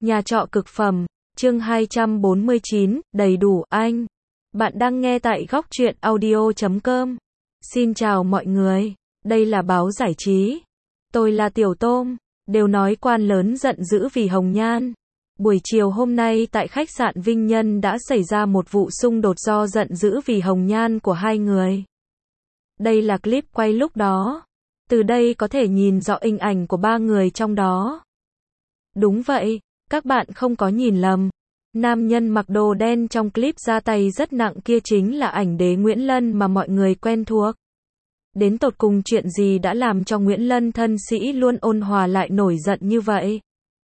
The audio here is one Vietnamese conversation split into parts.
Nhà trọ cực phẩm, chương 249, đầy đủ anh. Bạn đang nghe tại góc truyện audio.com. Xin chào mọi người, đây là báo giải trí. Tôi là Tiểu Tôm, đều nói quan lớn giận dữ vì hồng nhan. Buổi chiều hôm nay tại khách sạn Vinh Nhân đã xảy ra một vụ xung đột do giận dữ vì hồng nhan của hai người. Đây là clip quay lúc đó. Từ đây có thể nhìn rõ hình ảnh của ba người trong đó. Đúng vậy, các bạn không có nhìn lầm. Nam nhân mặc đồ đen trong clip ra tay rất nặng kia chính là ảnh đế Nguyễn Lân mà mọi người quen thuộc. Đến tột cùng chuyện gì đã làm cho Nguyễn Lân thân sĩ luôn ôn hòa lại nổi giận như vậy?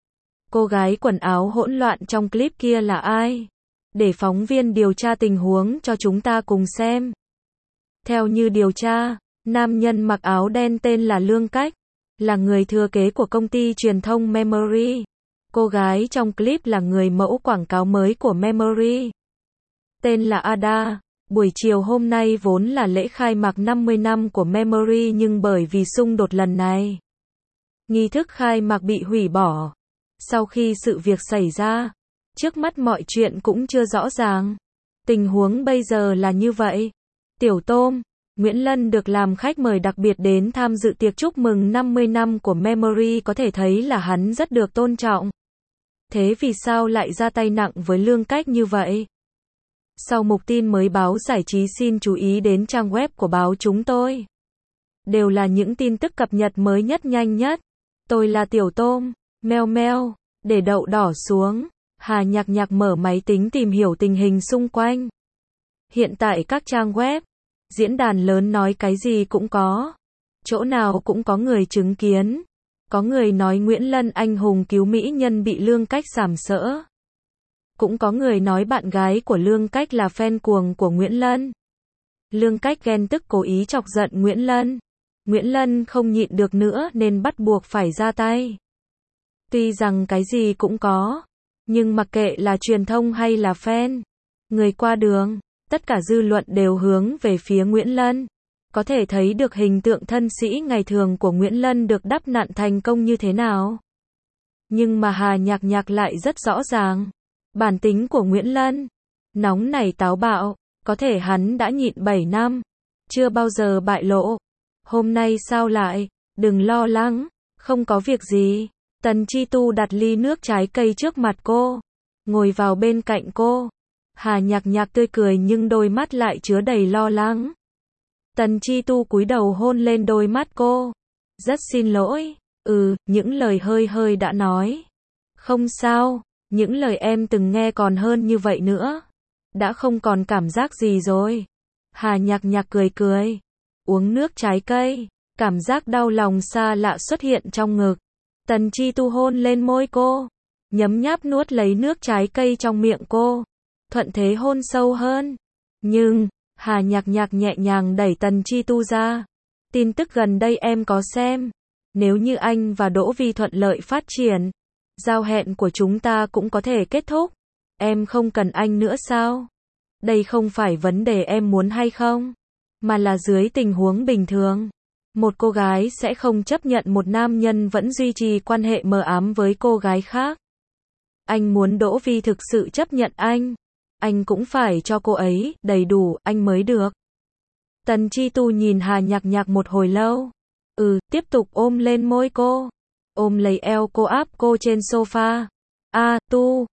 Cô gái quần áo hỗn loạn trong clip kia là ai? Để phóng viên điều tra tình huống cho chúng ta cùng xem. Theo như điều tra, nam nhân mặc áo đen tên là Lương Cách, là người thừa kế của công ty truyền thông Memory. Cô gái trong clip là người mẫu quảng cáo mới của Memory, tên là Ada. Buổi chiều hôm nay vốn là lễ khai mạc 50 năm của Memory nhưng bởi vì xung đột lần này, nghi thức khai mạc bị hủy bỏ. Sau khi sự việc xảy ra, trước mắt mọi chuyện cũng chưa rõ ràng. Tình huống bây giờ là như vậy. Tiểu Tôm, Nguyễn Lân được làm khách mời đặc biệt đến tham dự tiệc chúc mừng 50 năm của Memory, có thể thấy là hắn rất được tôn trọng. Thế vì sao lại ra tay nặng với Lương Cách như vậy? Sau mục tin mới báo giải trí xin chú ý đến trang web của báo chúng tôi. Đều là những tin tức cập nhật mới nhất nhanh nhất. Tôi là Tiểu Tôm, meo meo, để đậu đỏ xuống. Hà Nhạc Nhạc mở máy tính tìm hiểu tình hình xung quanh. Hiện tại các trang web, diễn đàn lớn nói cái gì cũng có. Chỗ nào cũng có người chứng kiến. Có người nói Nguyễn Lân anh hùng cứu mỹ nhân bị Lương Cách sàm sỡ. Cũng có người nói bạn gái của Lương Cách là fan cuồng của Nguyễn Lân. Lương Cách ghen tức cố ý chọc giận Nguyễn Lân. Nguyễn Lân không nhịn được nữa nên bắt buộc phải ra tay. Tuy rằng cái gì cũng có, nhưng mặc kệ là truyền thông hay là fan, người qua đường, tất cả dư luận đều hướng về phía Nguyễn Lân. Có thể thấy được hình tượng thân sĩ ngày thường của Nguyễn Lân được đắp nặn thành công như thế nào. Nhưng mà Hà Nhạc Nhạc lại rất rõ ràng. Bản tính của Nguyễn Lân, nóng nảy táo bạo, có thể hắn đã nhịn 7 năm, chưa bao giờ bại lộ. Hôm nay sao lại? Đừng lo lắng, không có việc gì. Tần Chi Tu đặt ly nước trái cây trước mặt cô, ngồi vào bên cạnh cô. Hà Nhạc Nhạc tươi cười nhưng đôi mắt lại chứa đầy lo lắng. Tần Chi Tu cúi đầu hôn lên đôi mắt cô. Rất xin lỗi. Những lời hơi hơi đã nói. Không sao, những lời em từng nghe còn hơn như vậy nữa. Đã không còn cảm giác gì rồi. Hà Nhạc Nhạc cười cười. Uống nước trái cây. Cảm giác đau lòng xa lạ xuất hiện trong ngực. Tần Chi Tu hôn lên môi cô. Nhấm nháp nuốt lấy nước trái cây trong miệng cô. Thuận thế hôn sâu hơn. Nhưng Hà Nhạc Nhạc nhẹ nhàng đẩy Tần Chi Tu ra. Tin tức gần đây em có xem. Nếu như anh và Đỗ Vi thuận lợi phát triển, giao hẹn của chúng ta cũng có thể kết thúc. Em không cần anh nữa sao? Đây không phải vấn đề em muốn hay không, mà là dưới tình huống bình thường, một cô gái sẽ không chấp nhận một nam nhân vẫn duy trì quan hệ mờ ám với cô gái khác. Anh muốn Đỗ Vi thực sự chấp nhận anh cũng phải cho cô ấy đầy đủ anh mới được. Tần Chi Tu nhìn Hà Nhạc Nhạc một hồi lâu. Tiếp tục ôm lên môi cô. Ôm lấy eo cô áp cô trên sofa. Tu,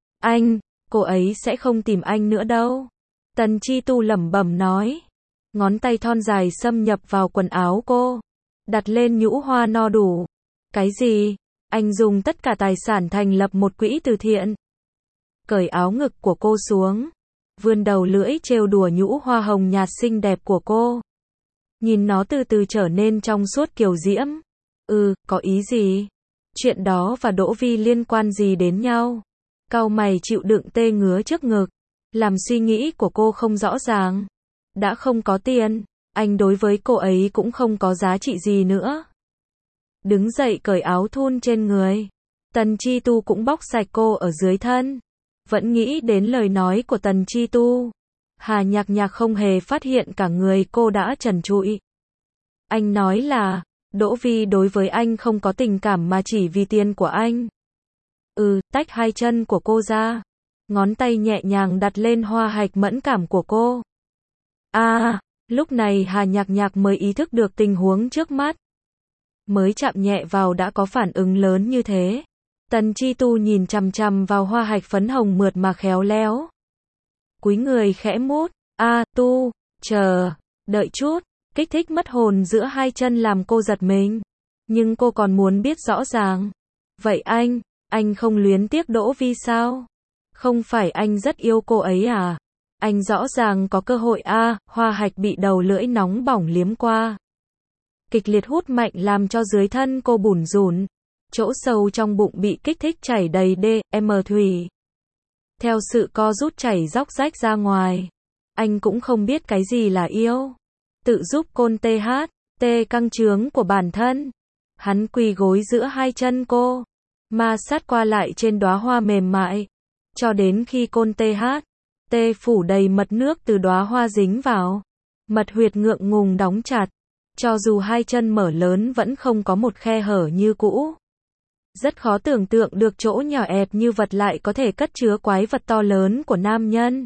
cô ấy sẽ không tìm anh nữa đâu. Tần Chi Tu lẩm bẩm nói. Ngón tay thon dài xâm nhập vào quần áo cô. Đặt lên nhũ hoa no đủ. Cái gì? Anh dùng tất cả tài sản thành lập một quỹ từ thiện. Cởi áo ngực của cô xuống. Vươn đầu lưỡi trêu đùa nhũ hoa hồng nhạt xinh đẹp của cô. Nhìn nó từ từ trở nên trong suốt kiều diễm. Có ý gì? Chuyện đó và Đỗ Vi liên quan gì đến nhau? Cau mày chịu đựng tê ngứa trước ngực. Làm suy nghĩ của cô không rõ ràng. Đã không có tiền, anh đối với cô ấy cũng không có giá trị gì nữa. Đứng dậy cởi áo thun trên người. Tần Chi Tu cũng bóc sạch cô ở dưới thân. Vẫn nghĩ đến lời nói của Tần Chi Tu. Hà Nhạc Nhạc không hề phát hiện cả người cô đã trần trụi. Anh nói là, Đỗ Vi đối với anh không có tình cảm mà chỉ vì tiền của anh. Tách hai chân của cô ra. Ngón tay nhẹ nhàng đặt lên hoa hạch mẫn cảm của cô. Lúc này Hà Nhạc Nhạc mới ý thức được tình huống trước mắt. Mới chạm nhẹ vào đã có phản ứng lớn như thế. Tần Chi Tu nhìn chằm chằm vào hoa hạch phấn hồng mượt mà khéo léo. Cúi người khẽ mút. Tu, chờ, đợi chút. Kích thích mất hồn giữa hai chân làm cô giật mình. Nhưng cô còn muốn biết rõ ràng. Vậy anh không luyến tiếc Đỗ Vi sao? Không phải anh rất yêu cô ấy à? Anh rõ ràng có cơ hội hoa hạch bị đầu lưỡi nóng bỏng liếm qua. Kịch liệt hút mạnh làm cho dưới thân cô bủn rủn. Chỗ sâu trong bụng bị kích thích chảy đầy thủy. Theo sự co rút chảy róc rách ra ngoài. Anh cũng không biết cái gì là yêu. Tự giúp côn căng trướng của bản thân. Hắn quỳ gối giữa hai chân cô. Ma sát qua lại trên đóa hoa mềm mại. Cho đến khi côn phủ đầy mật nước từ đóa hoa dính vào. Mật huyệt ngượng ngùng đóng chặt. Cho dù hai chân mở lớn vẫn không có một khe hở như cũ. Rất khó tưởng tượng được chỗ nhỏ ẹp như vật lại có thể cất chứa quái vật to lớn của nam nhân.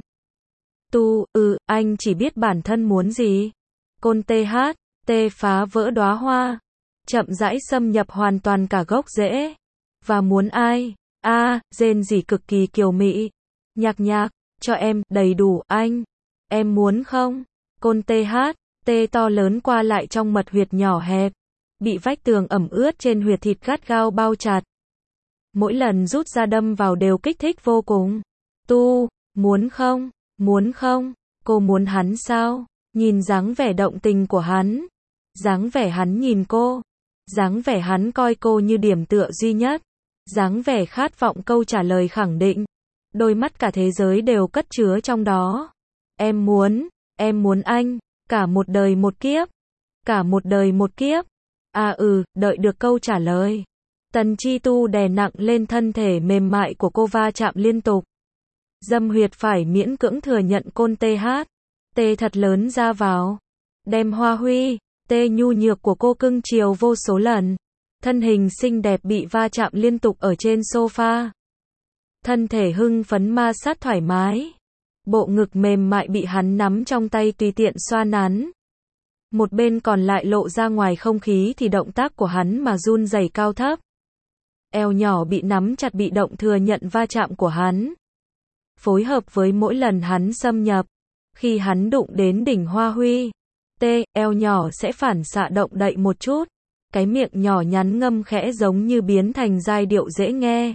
Anh chỉ biết bản thân muốn gì. Côn phá vỡ đóa hoa. Chậm rãi xâm nhập hoàn toàn cả gốc rễ. Và muốn ai? Rên rỉ cực kỳ kiều mị. Nhạc Nhạc, cho em, đầy đủ, anh. Em muốn không? Côn to lớn qua lại trong mật huyệt nhỏ hẹp. Bị vách tường ẩm ướt trên huyệt thịt gắt gao bao chặt. Mỗi lần rút ra đâm vào đều kích thích vô cùng. Muốn không? Muốn không? Cô muốn hắn sao? Nhìn dáng vẻ động tình của hắn. Dáng vẻ hắn nhìn cô. Dáng vẻ hắn coi cô như điểm tựa duy nhất. Dáng vẻ khát vọng câu trả lời khẳng định. Đôi mắt cả thế giới đều cất chứa trong đó. Em muốn anh. Cả một đời một kiếp. Cả một đời một kiếp. Đợi được câu trả lời. Tần Chi Tu đè nặng lên thân thể mềm mại của cô va chạm liên tục. Dâm huyệt phải miễn cưỡng thừa nhận côn thật lớn ra vào. Đem hoa huy, nhu nhược của cô cưng chiều vô số lần. Thân hình xinh đẹp bị va chạm liên tục ở trên sofa. Thân thể hưng phấn ma sát thoải mái. Bộ ngực mềm mại bị hắn nắm trong tay tùy tiện xoa nắn. Một bên còn lại lộ ra ngoài không khí thì động tác của hắn mà run rẩy cao thấp. Eo nhỏ bị nắm chặt bị động thừa nhận va chạm của hắn. Phối hợp với mỗi lần hắn xâm nhập. Khi hắn đụng đến đỉnh hoa huy. Eo nhỏ sẽ phản xạ động đậy một chút. Cái miệng nhỏ nhắn ngâm khẽ giống như biến thành giai điệu dễ nghe.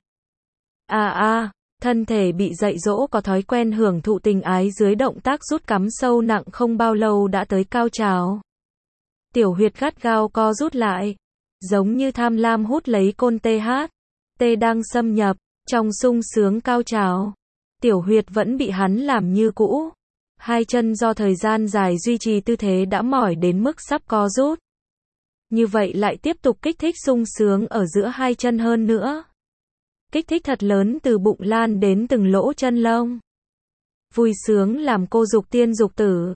Thân thể bị dạy dỗ có thói quen hưởng thụ tình ái dưới động tác rút cắm sâu nặng không bao lâu đã tới cao trào. Tiểu huyệt gắt gao co rút lại. Giống như tham lam hút lấy côn đang xâm nhập. Trong sung sướng cao trào. Tiểu huyệt vẫn bị hắn làm như cũ. Hai chân do thời gian dài duy trì tư thế đã mỏi đến mức sắp co rút. Như vậy lại tiếp tục kích thích sung sướng ở giữa hai chân hơn nữa. Kích thích thật lớn từ bụng lan đến từng lỗ chân lông. Vui sướng làm cô dục tiên dục tử.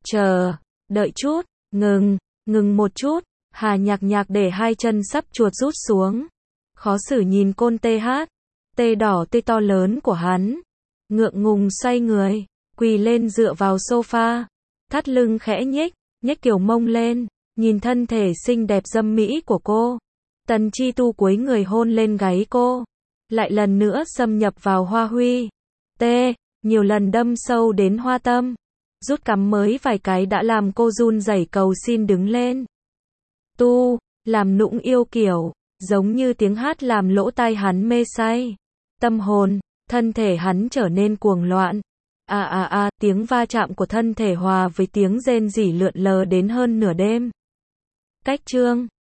Đợi chút, ngừng một chút. Hà Nhạc Nhạc để hai chân sắp chuột rút xuống. Khó xử nhìn côn đỏ tươi to lớn của hắn. Ngượng ngùng xoay người, quỳ lên dựa vào sofa. Thắt lưng khẽ nhếch kiểu mông lên. Nhìn thân thể xinh đẹp dâm mỹ của cô. Tần Chi Tu cúi người hôn lên gáy cô. Lại lần nữa xâm nhập vào hoa huy. Nhiều lần đâm sâu đến hoa tâm. Rút cắm mới vài cái đã làm cô run rẩy cầu xin đứng lên. Làm nũng yêu kiểu. Giống như tiếng hát làm lỗ tai hắn mê say. Tâm hồn, thân thể hắn trở nên cuồng loạn. Tiếng va chạm của thân thể hòa với tiếng rên rỉ lượn lờ đến hơn nửa đêm. Cách chương